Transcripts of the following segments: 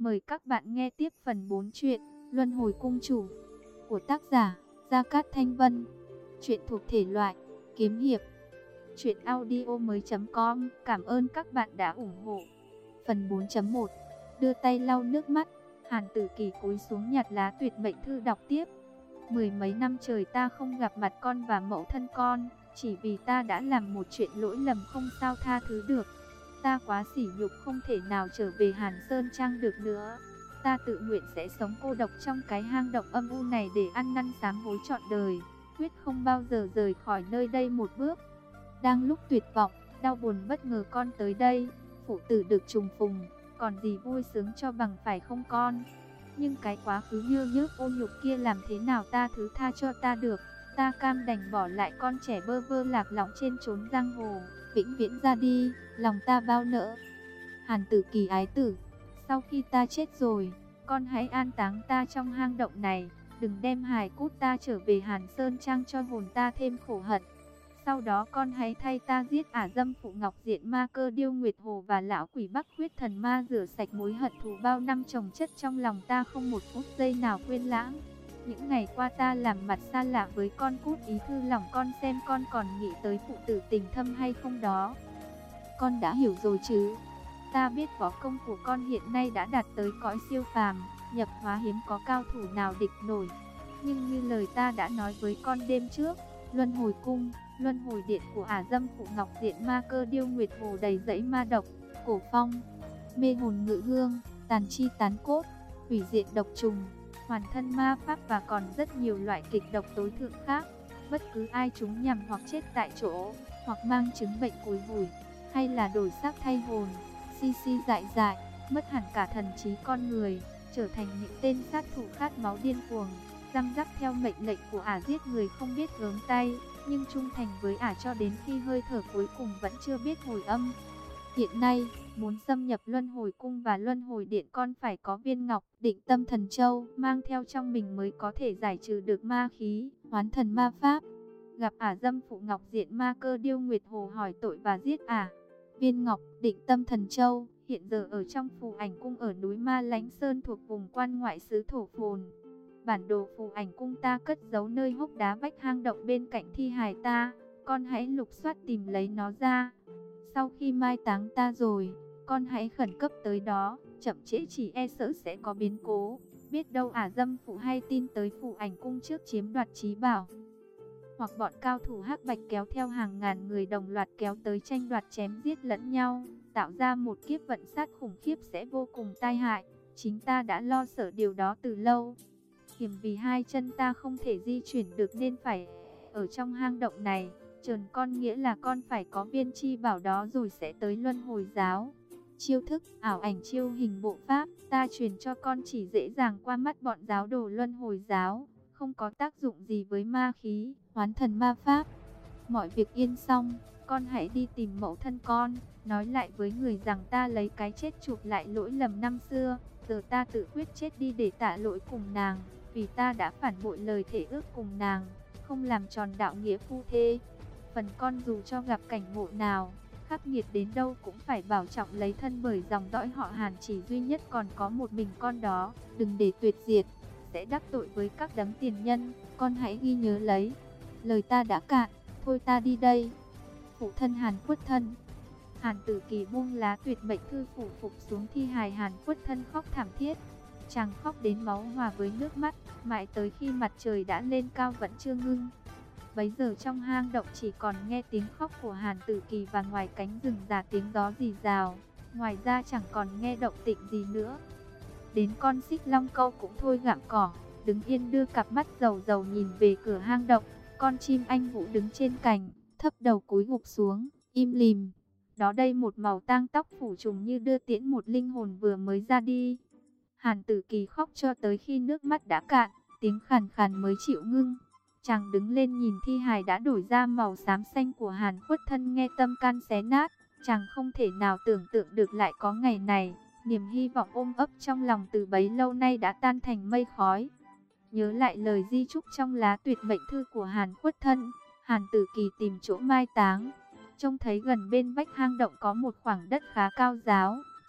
Mời các bạn nghe tiếp phần 4 truyện Luân Hồi Cung Chủ của tác giả Gia Cát Thanh Vân. Truyện thuộc thể loại kiếm hiệp. Truyệnaudiomoi.com. Cảm ơn các bạn đã ủng hộ. Phần 4.1. Đưa tay lau nước mắt. Hàn Tử Kỳ cúi xuống nhặt lá tuyệt mệnh thư đọc tiếp. Mười mấy năm trời ta không gặp mặt con và mẫu thân con, chỉ vì ta đã làm một chuyện lỗi lầm không sao tha thứ được. Ta quá sỉ nhục không thể nào trở về Hàn Sơn Trang được nữa. Ta tự nguyện sẽ sống cô độc trong cái hang động âm u này để ăn năn sám hối trọn đời, quyết không bao giờ rời khỏi nơi đây một bước. Đang lúc tuyệt vọng, đau buồn bất ngờ con tới đây, phụ tử được trùng phùng, còn gì vui sướng cho bằng phải không con? Nhưng cái quá khứ nhơ nhớp ô nhục kia làm thế nào ta thứ tha cho ta được? Ta cam đành bỏ lại con trẻ bơ vơ lạc lõng trên chốn giang hồ, vĩnh viễn ra đi, lòng ta bao nỡ. Hàn Tử Kỳ ái tử, sau khi ta chết rồi, con hãy an táng ta trong hang động này, đừng đem hài cốt ta trở về Hàn Sơn Trang cho hồn ta thêm khổ hận. Sau đó con hãy thay ta giết ả dâm phụ Ngọc Diện Ma Cơ Điêu Nguyệt Hồ và lão quỷ Bắc Huyết Thần Ma, rửa sạch mối hận thù bao năm chồng chất trong lòng ta, không một phút giây nào quên lãng. Những ngày qua ta làm mặt xa lạ với con, cút ý thư lòng con xem con còn nghĩ tới phụ tử tình thâm hay không đó. Con đã hiểu rồi chứ? Ta biết võ công của con hiện nay đã đạt tới cõi siêu phàm, nhập hóa hiếm có cao thủ nào địch nổi. Nhưng như lời ta đã nói với con đêm trước, Luân Hồi Cung, Luân Hồi Điện của ả dâm phụ Ngọc Diện Ma Cơ Điêu Nguyệt Hồ đầy dẫy ma độc, cổ phong, mê hồn ngự hương, tàn chi tán cốt, hủy diệt độc trùng, hoàn thân ma pháp và còn rất nhiều loại kịch độc tối thượng khác. Bất cứ ai chúng nhằm hoặc chết tại chỗ, hoặc mang chứng bệnh cùi vùi, hay là đổi xác thay hồn, si dại dại, mất hẳn cả thần trí con người, trở thành những tên sát thủ khát máu điên cuồng, răm rắp theo mệnh lệnh của ả giết người không biết gớm tay, nhưng trung thành với ả cho đến khi hơi thở cuối cùng vẫn chưa biết hồi âm. Hiện nay, muốn xâm nhập Luân Hồi Cung và Luân Hồi Điện, con phải có viên ngọc Định Tâm Thần Châu mang theo trong mình mới có thể giải trừ được ma khí, hoán thần ma pháp. Gặp ả dâm phụ Ngọc Diện Ma Cơ Điêu Nguyệt Hồ hỏi tội và giết ả. Viên ngọc Định Tâm Thần Châu hiện giờ ở trong Phù Ảnh Cung ở núi Ma Lãnh Sơn thuộc vùng quan ngoại xứ Thổ Phồn. Bản đồ Phù Ảnh Cung ta cất giấu nơi hốc đá vách hang động bên cạnh thi hài ta, con hãy lục soát tìm lấy nó ra. Sau khi mai táng ta rồi, con hãy khẩn cấp tới đó, chậm trễ chỉ e sợ sẽ có biến cố. Biết đâu ả dâm phụ hay tin tới Phù Ảnh Cung trước chiếm đoạt trí bảo, hoặc bọn cao thủ hắc bạch kéo theo hàng ngàn người đồng loạt kéo tới tranh đoạt chém giết lẫn nhau, tạo ra một kiếp vận sát khủng khiếp sẽ vô cùng tai hại. Chính ta đã lo sợ điều đó từ lâu. Hiểm vì hai chân ta không thể di chuyển được nên phải ở trong hang động này. Trần con nghĩa là con phải có viên chi bảo đó rồi sẽ tới Luân Hồi Giáo. Chiêu thức, ảo ảnh chiêu hình bộ pháp ta truyền cho con chỉ dễ dàng qua mắt bọn giáo đồ Luân Hồi Giáo, không có tác dụng gì với ma khí, hoán thần ma pháp. Mọi việc yên xong, con hãy đi tìm mẫu thân con, nói lại với người rằng ta lấy cái chết chuộc lại lỗi lầm năm xưa. Giờ ta tự quyết chết đi để tạ lỗi cùng nàng, vì ta đã phản bội lời thề ước cùng nàng, không làm tròn đạo nghĩa phu thê. Phần con dù cho gặp cảnh ngộ nào, khắc nghiệt đến đâu cũng phải bảo trọng lấy thân, bởi dòng dõi họ Hàn chỉ duy nhất còn có một mình con đó, đừng để tuyệt diệt, sẽ đắc tội với các đấng tiền nhân, con hãy ghi nhớ lấy. Lời ta đã cạn, thôi ta đi đây. Phụ thân Hàn Khuất Thân. Hàn Tử Kỳ buông lá tuyệt mệnh thư phủ phục xuống thi hài Hàn Khuất Thân khóc thảm thiết. Chàng khóc đến máu hòa với nước mắt, mãi tới khi mặt trời đã lên cao vẫn chưa ngưng. Bấy giờ trong hang động chỉ còn nghe tiếng khóc của Hàn Tử Kỳ và ngoài cánh rừng già tiếng gió rì rào. Ngoài ra chẳng còn nghe động tĩnh gì nữa. Đến con xích long câu cũng thôi gặm cỏ, đứng yên đưa cặp mắt dầu dầu nhìn về cửa hang động. Con chim anh vũ đứng trên cành, thấp đầu cúi gục xuống, im lìm. Đó đây một màu tang tóc phủ trùm như đưa tiễn một linh hồn vừa mới ra đi. Hàn Tử Kỳ khóc cho tới khi nước mắt đã cạn, tiếng khàn khàn mới chịu ngưng. Chàng đứng lên nhìn thi hài đã đổi ra màu xám xanh của Hàn Khuất Thân, nghe tâm can xé nát. Chàng không thể nào tưởng tượng được lại có ngày này. Niềm hy vọng ôm ấp trong lòng từ bấy lâu nay đã tan thành mây khói. Nhớ lại lời di chúc trong lá tuyệt mệnh thư của Hàn Khuất Thân, Hàn Tử Kỳ tìm chỗ mai táng. Trông thấy gần bên vách hang động có một khoảng đất khá cao ráo,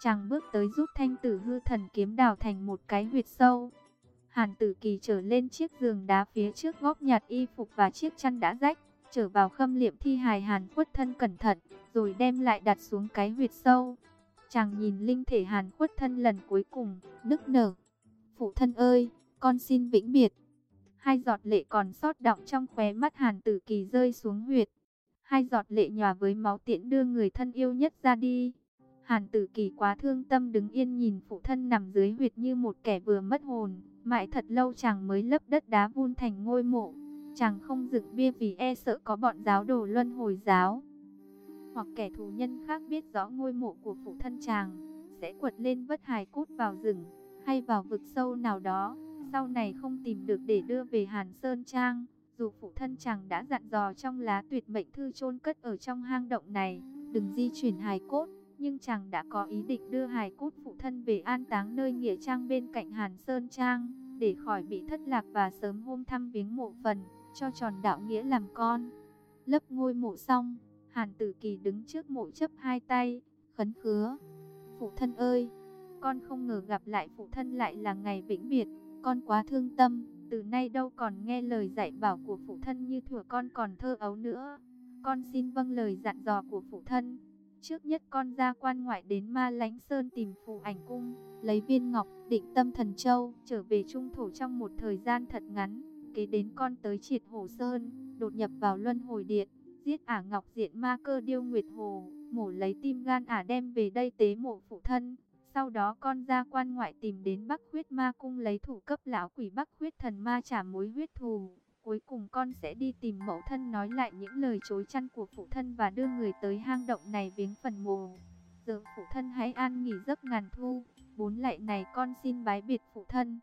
Chàng bước tới giúp Thanh Tử hư thần kiếm đào thành một cái huyệt sâu. Hàn Tử Kỳ trở lên chiếc giường đá phía trước góp nhặt y phục và chiếc chăn đã rách, trở vào khâm liệm thi hài Hàn Khuất Thân cẩn thận, rồi đem lại đặt xuống cái huyệt sâu. Chàng nhìn linh thể Hàn Khuất Thân lần cuối cùng, nức nở. Phụ thân ơi, con xin vĩnh biệt. Hai giọt lệ còn sót đọng trong khóe mắt Hàn Tử Kỳ rơi xuống huyệt. Hai giọt lệ nhòa với máu tiễn đưa người thân yêu nhất ra đi. Hàn Tử Kỳ quá thương tâm đứng yên nhìn phụ thân nằm dưới huyệt như một kẻ vừa mất hồn. Mãi thật lâu chàng mới lấp đất đá vun thành ngôi mộ. Chàng không dựng bia vì e sợ có bọn giáo đồ Luân Hồi giáo hoặc kẻ thù nhân khác biết rõ ngôi mộ của phụ thân chàng, sẽ quật lên vất hài cốt vào rừng hay vào vực sâu nào đó, sau này không tìm được để đưa về Hàn Sơn Trang. Dù phụ thân chàng đã dặn dò trong lá tuyệt mệnh thư chôn cất ở trong hang động này, đừng di chuyển hài cốt, nhưng chàng đã có ý định đưa hài cốt phụ thân về an táng nơi nghĩa trang bên cạnh Hàn Sơn Trang, để khỏi bị thất lạc và sớm hôm thăm viếng mộ phần, cho tròn đạo nghĩa làm con. Lấp ngôi mộ xong, Hàn Tử Kỳ đứng trước mộ chắp hai tay, khấn khứa. Phụ thân ơi, con không ngờ gặp lại phụ thân lại là ngày vĩnh biệt, con quá thương tâm, từ nay đâu còn nghe lời dạy bảo của phụ thân như thuở con còn thơ ấu nữa. Con xin vâng lời dặn dò của phụ thân. Trước nhất con ra quan ngoại đến Ma Lãnh Sơn tìm Phù Ảnh Cung, lấy viên ngọc Định Tâm Thần Châu, trở về trung thổ trong một thời gian thật ngắn. Kế đến con tới Triệt Hồ Sơn, đột nhập vào Luân Hồi Điện, giết Ả Ngọc Diện Ma Cơ Điêu Nguyệt Hồ, mổ lấy tim gan Ả đem về đây tế mộ phụ thân. Sau đó con ra quan ngoại tìm đến Bắc Huyết Ma Cung lấy thủ cấp lão quỷ Bắc Huyết Thần Ma trả mối huyết thù. Cuối cùng con sẽ đi tìm mẫu thân nói lại những lời chối chăn của phụ thân và đưa người tới hang động này viếng phần mồ. Giờ phụ thân hãy an nghỉ giấc ngàn thu. 4 lạy này con xin bái biệt phụ thân.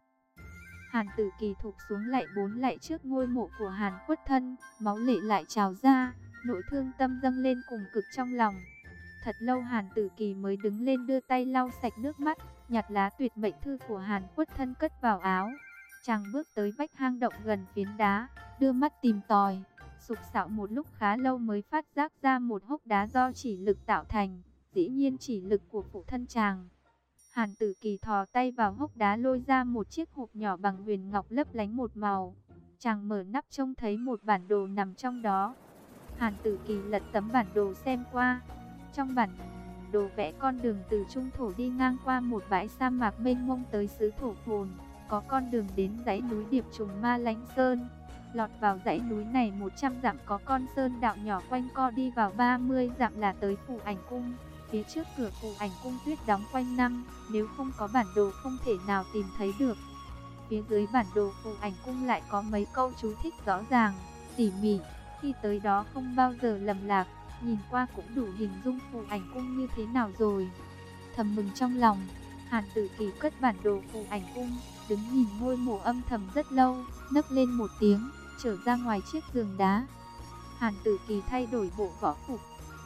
Hàn Tử Kỳ thụp xuống lạy 4 lạy trước ngôi mộ của Hàn Khuất Thân, máu lệ lại trào ra, nỗi thương tâm dâng lên cùng cực trong lòng. Thật lâu Hàn Tử Kỳ mới đứng lên đưa tay lau sạch nước mắt, nhặt lá tuyệt mệnh thư của Hàn Khuất Thân cất vào áo. Chàng bước tới vách hang động gần phiến đá, đưa mắt tìm tòi, sục sạo một lúc khá lâu mới phát giác ra một hốc đá do chỉ lực tạo thành, dĩ nhiên chỉ lực của phụ thân chàng. Hàn Tử Kỳ thò tay vào hốc đá lôi ra một chiếc hộp nhỏ bằng huyền ngọc lấp lánh một màu. Chàng mở nắp trông thấy một bản đồ nằm trong đó. Hàn Tử Kỳ lật tấm bản đồ xem qua. Trong bản đồ vẽ con đường từ trung thổ đi ngang qua một bãi sa mạc mênh mông tới xứ Thổ Phồn. Có con đường đến dãy núi Điệp Trùng Ma Lãnh Sơn. Lọt vào dãy núi này 100 dặm có con sơn đạo nhỏ quanh co, đi vào 30 dặm là tới Phù Ảnh Cung. Phía trước cửa Phù Ảnh Cung tuyết đóng quanh năm, nếu không có bản đồ không thể nào tìm thấy được. Phía dưới bản đồ Phù Ảnh Cung lại có mấy câu chú thích rõ ràng, tỉ mỉ, khi tới đó không bao giờ lầm lạc, nhìn qua cũng đủ hình dung Phù Ảnh Cung như thế nào rồi. Thầm mừng trong lòng, Hàn Tử Kỳ cất bản đồ Phù Ảnh Cung, đứng nhìn ngôi mộ âm thầm rất lâu, nấc lên một tiếng, trở ra ngoài chiếc giường đá. Hàn Tử Kỳ thay đổi bộ võ phục,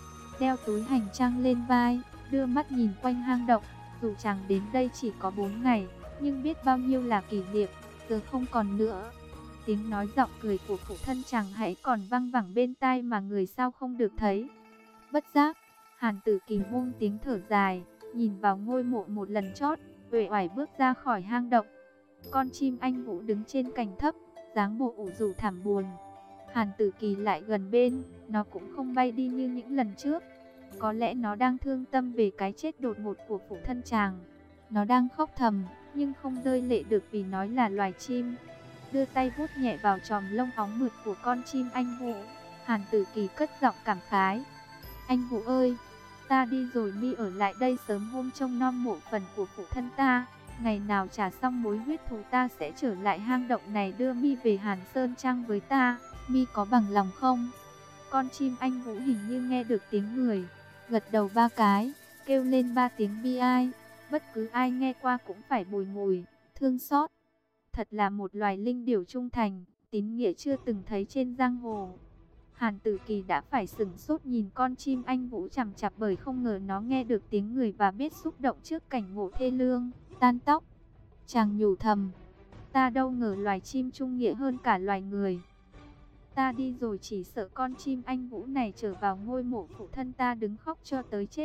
đeo túi hành trang lên vai, đưa mắt nhìn quanh hang động. Dù chàng đến đây chỉ có 4 ngày, nhưng biết bao nhiêu là kỷ niệm, giờ không còn nữa. Tiếng nói giọng cười của phụ thân chàng hãy còn văng vẳng bên tai mà người sao không được thấy. Bất giác, Hàn Tử Kỳ buông tiếng thở dài, nhìn vào ngôi mộ một lần chót, uể oải bước ra khỏi hang động. Con chim anh vũ đứng trên cành thấp, dáng bộ ủ rũ thảm buồn. Hàn Tử Kỳ lại gần bên, nó cũng không bay đi như những lần trước. Có lẽ nó đang thương tâm về cái chết đột ngột của phụ thân chàng. Nó đang khóc thầm, nhưng không rơi lệ được vì nó là loài chim. Đưa tay vuốt nhẹ vào chòm lông óng mượt của con chim anh vũ, Hàn Tử Kỳ cất giọng cảm khái. Anh Vũ ơi, ta đi rồi mi ở lại đây sớm hôm trông nom mộ phần của phụ thân ta. Ngày nào trả xong mối huyết thù ta sẽ trở lại hang động này đưa mi về Hàn Sơn Trang với ta. Mi có bằng lòng không? Con chim anh Vũ hình như nghe được tiếng người, gật đầu 3 cái, kêu lên 3 tiếng bi ai. Bất cứ ai nghe qua cũng phải bùi ngùi, thương xót. Thật là một loài linh điểu trung thành, tín nghĩa chưa từng thấy trên giang hồ. Hàn Tử Kỳ đã phải sửng sốt nhìn con chim anh Vũ chằm chằm, bởi không ngờ nó nghe được tiếng người và biết xúc động trước cảnh ngộ thê lương, tan tóc. Chàng nhủ thầm, ta đâu ngờ loài chim trung nghĩa hơn cả loài người. Ta đi rồi chỉ sợ con chim anh Vũ này trở vào ngôi mộ phụ thân ta đứng khóc cho tới chết.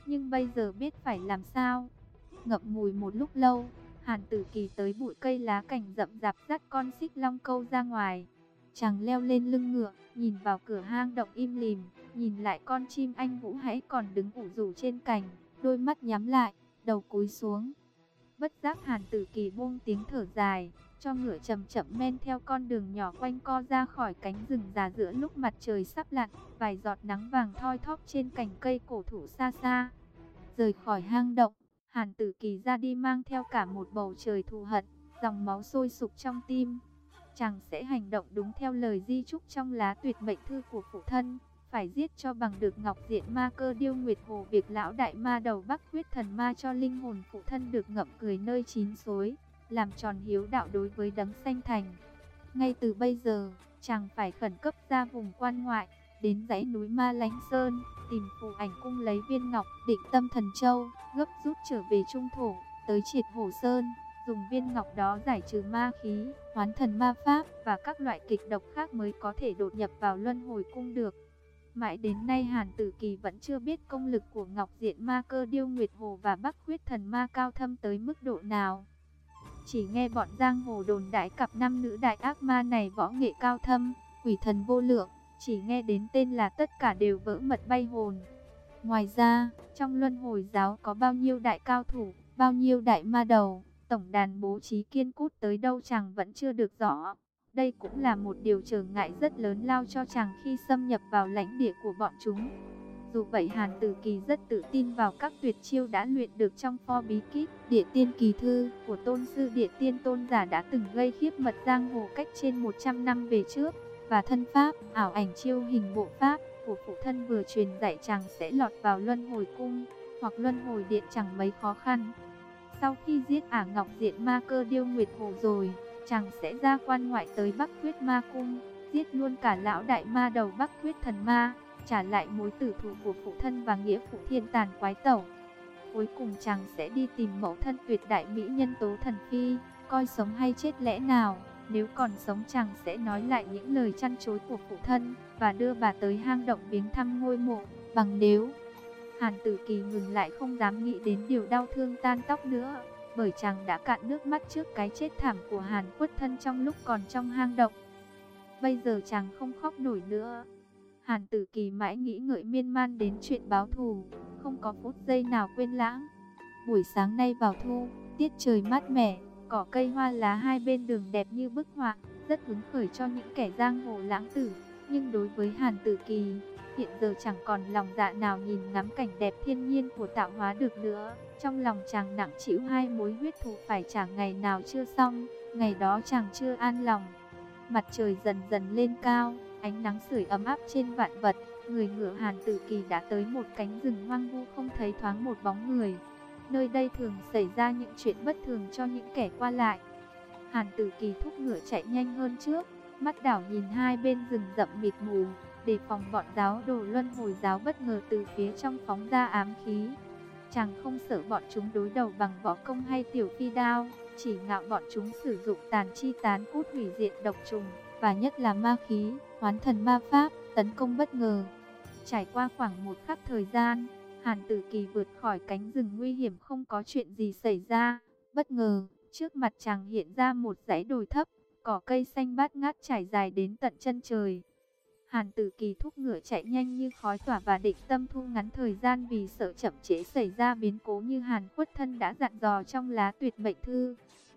nhưng bây giờ biết phải làm sao. Ngậm ngùi một lúc lâu, Hàn Tử Kỳ tới bụi cây lá cảnh rậm rạp dắt con xích long câu ra ngoài. Chàng leo lên lưng ngựa, nhìn vào cửa hang động im lìm, nhìn lại con chim anh vũ hãy còn đứng ủ rủ trên cành, đôi mắt nhắm lại, đầu cúi xuống. Bất giác Hàn Tử Kỳ buông tiếng thở dài, cho ngựa chậm chậm men theo con đường nhỏ quanh co ra khỏi cánh rừng già giữa lúc mặt trời sắp lặn, vài giọt nắng vàng thoi thóp trên cành cây cổ thụ xa xa. Rời khỏi hang động, Hàn Tử Kỳ ra đi mang theo cả một bầu trời thù hận, dòng máu sôi sục trong tim. Chàng sẽ hành động đúng theo lời di chúc trong lá tuyệt mệnh thư của phụ thân, phải giết cho bằng được ngọc diện ma cơ điêu nguyệt hồ, việc lão đại ma đầu Bắc huyết thần ma cho linh hồn phụ thân được ngậm cười nơi chín suối, làm tròn hiếu đạo đối với đấng sanh thành. Ngay từ bây giờ, chàng phải khẩn cấp ra vùng quan ngoại, đến dãy núi Ma Lánh Sơn, tìm Phù Ảnh Cung lấy viên ngọc Định Tâm Thần Châu, gấp rút trở về trung thổ, tới Triệt Hổ Sơn, dùng viên ngọc đó giải trừ ma khí, hoán thần ma pháp và các loại kịch độc khác mới có thể đột nhập vào luân hồi cung được. Mãi đến nay Hàn Tử Kỳ vẫn chưa biết công lực của ngọc diện ma cơ điêu nguyệt hồ và Bắc huyết thần ma cao thâm tới mức độ nào. Chỉ nghe bọn giang hồ đồn đãi cặp nam nữ đại ác ma này võ nghệ cao thâm, quỷ thần vô lượng, chỉ nghe đến tên là tất cả đều vỡ mật bay hồn. Ngoài ra, trong luân hồi giáo có bao nhiêu đại cao thủ, bao nhiêu đại ma đầu, tổng đàn bố trí kiên cút tới đâu chàng vẫn chưa được rõ. Đây cũng là một điều trở ngại rất lớn lao cho chàng khi xâm nhập vào lãnh địa của bọn chúng. Dù vậy Hàn Tử Kỳ rất tự tin vào các tuyệt chiêu đã luyện được trong pho bí kíp Địa Tiên Kỳ Thư của tôn sư Địa Tiên Tôn Giả đã từng gây khiếp mật giang hồ cách trên 100 năm về trước, và thân pháp, ảo ảnh chiêu hình bộ pháp của phụ thân vừa truyền dạy chàng sẽ lọt vào luân hồi cung hoặc luân hồi điện chẳng mấy khó khăn. Sau khi giết ả ngọc diện ma cơ điêu nguyệt hồ rồi, chàng sẽ ra quan ngoại tới Bắc huyết ma cung, giết luôn cả lão đại ma đầu Bắc huyết thần ma, trả lại mối tử thù của phụ thân và nghĩa phụ thiên tàn quái tẩu. Cuối cùng chàng sẽ đi tìm mẫu thân tuyệt đại mỹ nhân Tố Thần Phi, coi sống hay chết lẽ nào. Nếu còn sống chàng sẽ nói lại những lời chăn chối của phụ thân và đưa bà tới hang động viếng thăm ngôi mộ. Bằng nếu Hàn Tử Kỳ ngừng lại, không dám nghĩ đến điều đau thương tan tóc nữa, bởi chàng đã cạn nước mắt trước cái chết thảm của Hàn Khuất Thân trong lúc còn trong hang động. Bây giờ chàng không khóc nổi nữa. Hàn Tử Kỳ mãi nghĩ ngợi miên man đến chuyện báo thù, không có phút giây nào quên lãng. Buổi sáng nay vào thu, tiết trời mát mẻ, cỏ cây hoa lá hai bên đường đẹp như bức họa, rất hứng khởi cho những kẻ giang hồ lãng tử. Nhưng đối với Hàn Tử Kỳ, hiện giờ chẳng còn lòng dạ nào nhìn ngắm cảnh đẹp thiên nhiên của tạo hóa được nữa. Trong lòng chàng nặng trĩu hai mối huyết thù phải trả ngày nào chưa xong, ngày đó chàng chưa an lòng. Mặt trời dần dần lên cao, ánh nắng sưởi ấm áp trên vạn vật. Người ngựa Hàn Tử Kỳ đã tới một cánh rừng hoang vu, không thấy thoáng một bóng người. Nơi đây thường xảy ra những chuyện bất thường cho những kẻ qua lại. Hàn Tử Kỳ thúc ngựa chạy nhanh hơn trước, mắt đảo nhìn hai bên rừng rậm mịt mù, đề phòng bọn giáo đồ luân hồi giáo bất ngờ từ phía trong phóng ra ám khí. Chàng không sợ bọn chúng đối đầu bằng võ công hay tiểu phi đao, chỉ ngạo bọn chúng sử dụng tàn chi tán cút hủy diệt độc trùng, và nhất là ma khí, hoán thần ma pháp, tấn công bất ngờ. Trải qua khoảng một khắc thời gian, Hàn Tử Kỳ vượt khỏi cánh rừng nguy hiểm, không có chuyện gì xảy ra. Bất ngờ, trước mặt chàng hiện ra một dãy đồi thấp, cỏ cây xanh bát ngát trải dài đến tận chân trời. Hàn Tử Kỳ thúc ngựa chạy nhanh như khói tỏa và định tâm thu ngắn thời gian vì sợ chậm trễ xảy ra biến cố như Hàn Khuất Thân đã dặn dò trong lá tuyệt mệnh thư.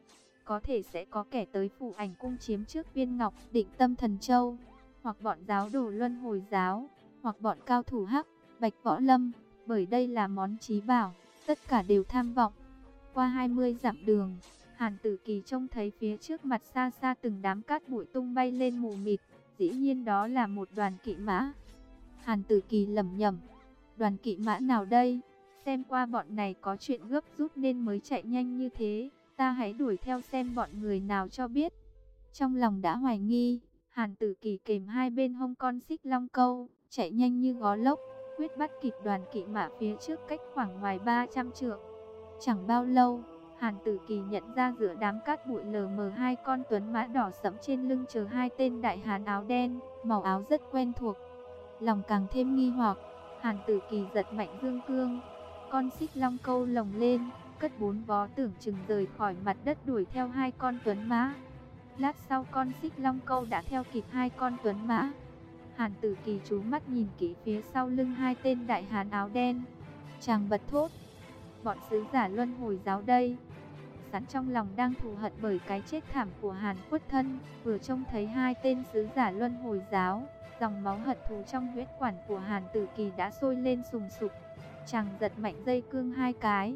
Có thể sẽ có kẻ tới Phù Ảnh Cung chiếm trước viên ngọc Định Tâm Thần Châu, hoặc bọn giáo đồ luân hồi giáo, hoặc bọn cao thủ Hắc, Bạch Võ Lâm, bởi đây là món chí bảo, tất cả đều tham vọng. Qua 20 dặm đường, Hàn Tử Kỳ trông thấy phía trước mặt xa xa từng đám cát bụi tung bay lên mù mịt, dĩ nhiên đó là một đoàn kỵ mã. Hàn Tử Kỳ lẩm nhẩm, đoàn kỵ mã nào đây? Xem qua bọn này có chuyện gấp rút nên mới chạy nhanh như thế, ta hãy đuổi theo xem bọn người nào cho biết. Trong lòng đã hoài nghi, Hàn Tử Kỳ kềm hai bên hông con xích long câu, chạy nhanh như gió lốc, quyết bắt kịp đoàn kỵ mã phía trước cách khoảng ngoài 300 trượng. Chẳng bao lâu, Hàn Tử Kỳ nhận ra giữa đám cát bụi lờ mờ hai con tuấn mã đỏ sẫm trên lưng chờ hai tên đại hán áo đen, màu áo rất quen thuộc. Lòng càng thêm nghi hoặc, Hàn Tử Kỳ giật mạnh dương cương. con xích long câu lồng lên, cất 4 vó tưởng chừng rời khỏi mặt đất đuổi theo 2 con tuấn mã. Lát sau con xích long câu đã theo kịp 2 con tuấn mã. Hàn Tử Kỳ chú mắt nhìn kỹ phía sau lưng 2 tên đại hán áo đen. Chàng bật thốt, bọn sứ giả luân hồi giáo đây. Sẵn trong lòng đang thù hận bởi cái chết thảm của Hàn Khuất Thân, vừa trông thấy 2 tên sứ giả luân hồi giáo, dòng máu hận thù trong huyết quản của Hàn Tử Kỳ đã sôi lên sùng sục. Chàng giật mạnh dây cương 2 cái.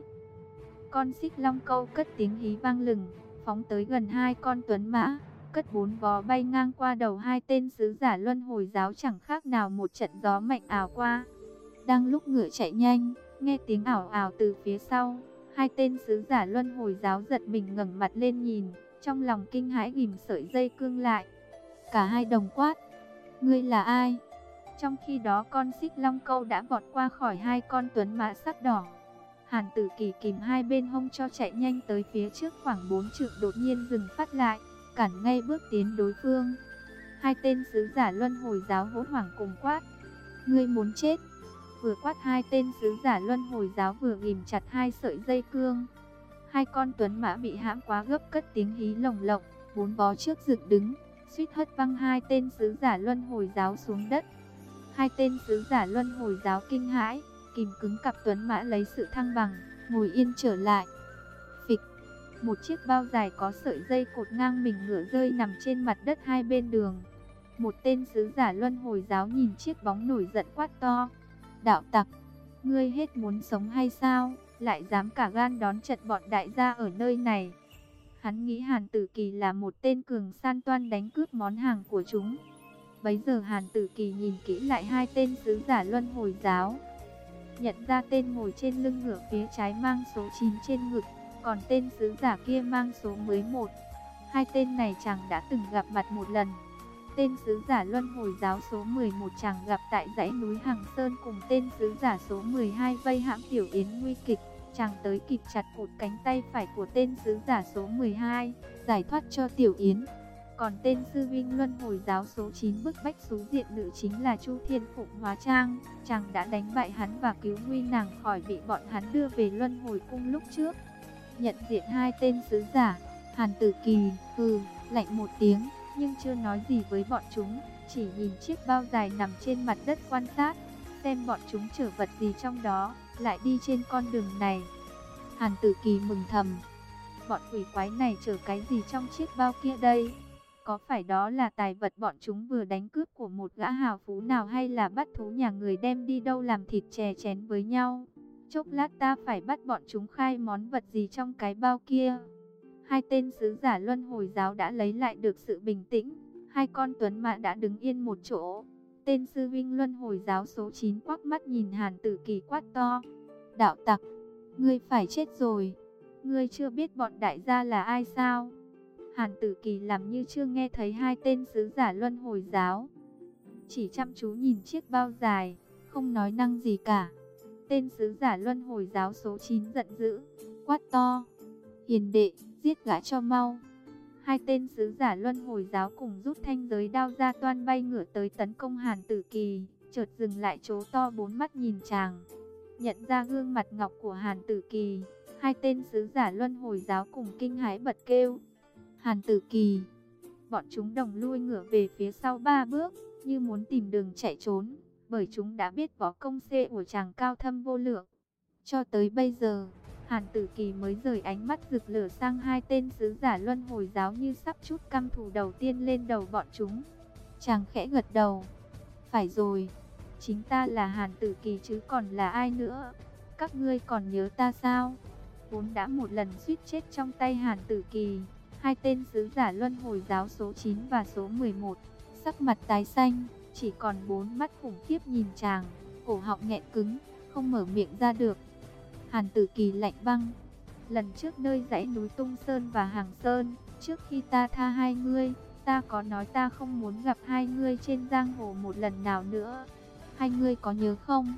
Con xích long câu cất tiếng hí vang lừng, phóng tới gần 2 con tuấn mã, cất 4 vó bay ngang qua đầu 2 tên sứ giả luân hồi giáo, chẳng khác nào một trận gió mạnh ảo qua. Đang lúc ngựa chạy nhanh, nghe tiếng ảo ảo từ phía sau, 2 tên sứ giả luân hồi giáo giật mình ngẩng mặt lên nhìn, trong lòng kinh hãi ghim sợi dây cương lại. Cả hai đồng quát, ngươi là ai? Trong khi đó con xích long câu đã vọt qua khỏi 2 con tuấn mã sắc đỏ. Hàn Tử Kỳ kìm 2 bên hông cho chạy nhanh tới phía trước khoảng 4 trượng, đột nhiên dừng phát lại, cản ngay bước tiến đối phương. 2 tên sứ giả luân hồi giáo hốt hoảng cùng quát, ngươi muốn chết. Vừa quát 2 tên sứ giả luân hồi giáo vừa ghim chặt 2 sợi dây cương. 2 con tuấn mã bị hãm quá gấp cất tiếng hí lồng lộng, 4 vó trước dựng đứng, suýt hất văng 2 tên sứ giả luân hồi giáo xuống đất. 2 tên sứ giả luân hồi giáo kinh hãi, kìm cứng cặp tuấn mã lấy sự thăng bằng, ngồi yên trở lại. Phịch, một chiếc bao dài có sợi dây cột ngang mình ngựa rơi nằm trên mặt đất hai bên đường. Một tên sứ giả luân hồi giáo nhìn chiếc bóng nổi giận quát to, đạo tặc, ngươi hết muốn sống hay sao, lại dám cả gan đón trận bọn đại gia ở nơi này. Hắn nghĩ Hàn Tử Kỳ là một tên cường san toan đánh cướp món hàng của chúng. Bấy giờ Hàn Tử Kỳ nhìn kỹ lại 2 tên sứ giả luân hồi giáo, nhận ra tên ngồi trên lưng ngựa phía trái mang số 9 trên ngực, còn tên sứ giả kia mang số 11. 2 tên này chàng đã từng gặp mặt một lần. Tên sứ giả luân hồi giáo số 11 chàng gặp tại dãy núi Hằng Sơn cùng tên sứ giả số 12 vây hãm Tiểu Yến nguy kịch. Chàng tới kịp chặt cụt cánh tay phải của tên sứ giả số 12, giải thoát cho Tiểu Yến. Còn tên sư vinh luân hồi giáo số 9 bức bách số diện nữ chính là Chu Thiên Phụng hóa trang. Chàng đã đánh bại hắn và cứu nguy nàng khỏi bị bọn hắn đưa về luân hồi cung lúc trước. Nhận diện 2 tên sứ giả, Hàn Tử Kỳ hừ lạnh một tiếng, nhưng chưa nói gì với bọn chúng, chỉ nhìn chiếc bao dài nằm trên mặt đất quan sát, xem bọn chúng chở vật gì trong đó, lại đi trên con đường này. Hàn Tử Kỳ mừng thầm, bọn quỷ quái này chở cái gì trong chiếc bao kia đây? Có phải đó là tài vật bọn chúng vừa đánh cướp của một gã hào phú nào, hay là bắt thú nhà người đem đi đâu làm thịt chè chén với nhau? Chốc lát ta phải bắt bọn chúng khai món vật gì trong cái bao kia. 2 tên sứ giả luân hồi giáo đã lấy lại được sự bình tĩnh. 2 con tuấn mã đã đứng yên một chỗ. Tên sư vinh luân hồi giáo số 9 quắc mắt nhìn Hàn Tử Kỳ quát to, đạo tặc, ngươi phải chết rồi. Ngươi chưa biết bọn đại gia là ai sao? Hàn Tử Kỳ làm như chưa nghe thấy 2 tên sứ giả luân hồi giáo, chỉ chăm chú nhìn chiếc bao dài, không nói năng gì cả. Tên sứ giả luân hồi giáo số 9 giận dữ, quát to, hiền đệ, giết gã cho mau. 2 tên sứ giả luân hồi giáo cùng rút thanh giới đao ra toan bay ngửa tới tấn công Hàn Tử Kỳ, chợt dừng lại trố to 4 mắt nhìn chàng. Nhận ra gương mặt ngọc của Hàn Tử Kỳ, 2 tên sứ giả luân hồi giáo cùng kinh hãi bật kêu, Hàn Tử Kỳ. Bọn chúng đồng lui ngửa về phía sau 3 bước, như muốn tìm đường chạy trốn, bởi chúng đã biết võ công xê của chàng cao thâm vô lượng. Cho tới bây giờ, Hàn Tử Kỳ mới rời ánh mắt rực lửa sang 2 tên sứ giả luân hồi giáo như sắp trút căm thù đầu tiên lên đầu bọn chúng. Chàng khẽ gật đầu, phải rồi, chính ta là Hàn Tử Kỳ chứ còn là ai nữa. Các ngươi còn nhớ ta sao? Vốn đã một lần suýt chết trong tay Hàn Tử Kỳ, 2 tên sứ giả luân hồi giáo số 9 và số 11, sắc mặt tái xanh, chỉ còn 4 mắt khủng khiếp nhìn chàng, cổ họng nghẹn cứng, không mở miệng ra được. Hàn Tử Kỳ lạnh băng, lần trước nơi dãy núi Tung Sơn và Hàng Sơn, trước khi ta tha 2 ngươi, ta có nói ta không muốn gặp 2 ngươi trên giang hồ một lần nào nữa. 2 ngươi có nhớ không?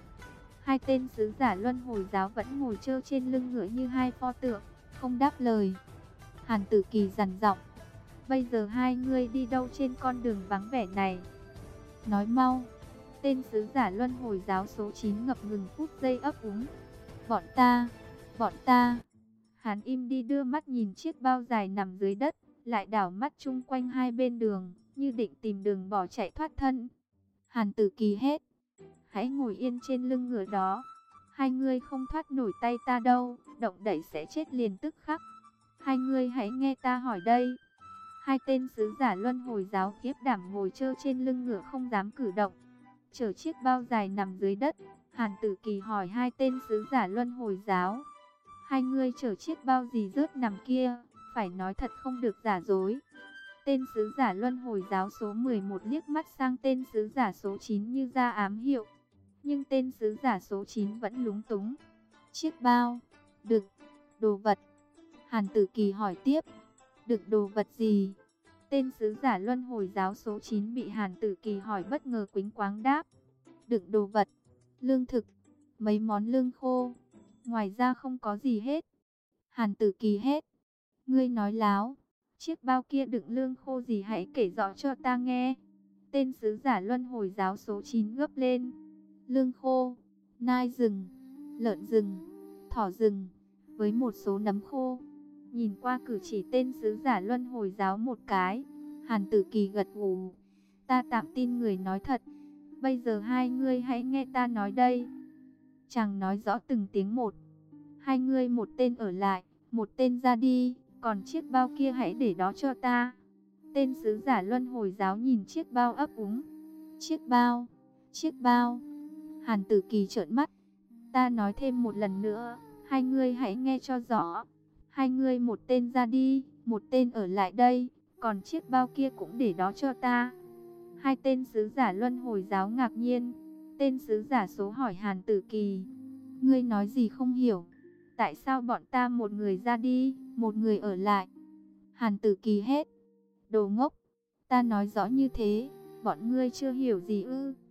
2 tên sứ giả luân hồi giáo vẫn ngồi trơ trên lưng ngựa như 2 pho tượng, không đáp lời. Hàn Tử Kỳ dằn giọng, bây giờ 2 ngươi đi đâu trên con đường vắng vẻ này? Nói mau. Tên sứ giả luân hồi giáo số 9 ngập ngừng phút giây ấp úng. Bọn ta. Hắn im đi đưa mắt nhìn chiếc bao dài nằm dưới đất, lại đảo mắt chung quanh hai bên đường, như định tìm đường bỏ chạy thoát thân. Hàn Tử Kỳ hét, hãy ngồi yên trên lưng ngựa đó. Hai ngươi không thoát nổi tay ta đâu, động đậy sẽ chết liền tức khắc. Hai ngươi hãy nghe ta hỏi đây. Hai tên sứ giả luân hồi giáo khiếp đảm ngồi trơ trên lưng ngựa không dám cử động. Chở chiếc bao dài nằm dưới đất, Hàn Tử Kỳ hỏi hai tên sứ giả luân hồi giáo. Hai ngươi chở chiếc bao gì rớt nằm kia, phải nói thật không được giả dối. Tên sứ giả luân hồi giáo số 11 liếc mắt sang tên sứ giả số 9 như ra ám hiệu. Nhưng tên sứ giả số 9 vẫn lúng túng. Chiếc bao, đựng, đồ vật. Hàn Tử Kỳ hỏi tiếp, đựng đồ vật gì? Tên sứ giả luân hồi giáo số 9 bị Hàn Tử Kỳ hỏi bất ngờ quĩnh quáng đáp. Đựng đồ vật, lương thực, mấy món lương khô. Ngoài ra không có gì hết. Hàn Tử Kỳ hét, ngươi nói láo. Chiếc bao kia đựng lương khô gì hãy kể rõ cho ta nghe. Tên sứ giả luân hồi giáo số 9 gấp lên. Lương khô, nai rừng, lợn rừng, thỏ rừng, với một số nấm khô. Nhìn qua cử chỉ tên sứ giả luân hồi giáo một cái, Hàn Tử Kỳ gật gù. Ta tạm tin người nói thật. Bây giờ hai ngươi hãy nghe ta nói đây. Chàng nói rõ từng tiếng một. Hai ngươi một tên ở lại, một tên ra đi, còn chiếc bao kia hãy để đó cho ta. Tên sứ giả luân hồi giáo nhìn chiếc bao ấp úng. Chiếc bao, chiếc bao. Hàn Tử Kỳ trợn mắt. Ta nói thêm một lần nữa, hai ngươi hãy nghe cho rõ. Hai ngươi một tên ra đi, một tên ở lại đây, còn chiếc bao kia cũng để đó cho ta. Hai tên sứ giả luân hồi giáo ngạc nhiên. Tên sứ giả số hỏi Hàn Tử Kỳ, ngươi nói gì không hiểu? Tại sao bọn ta một người ra đi, một người ở lại? Hàn Tử Kỳ hét, đồ ngốc, ta nói rõ như thế, bọn ngươi chưa hiểu gì ư?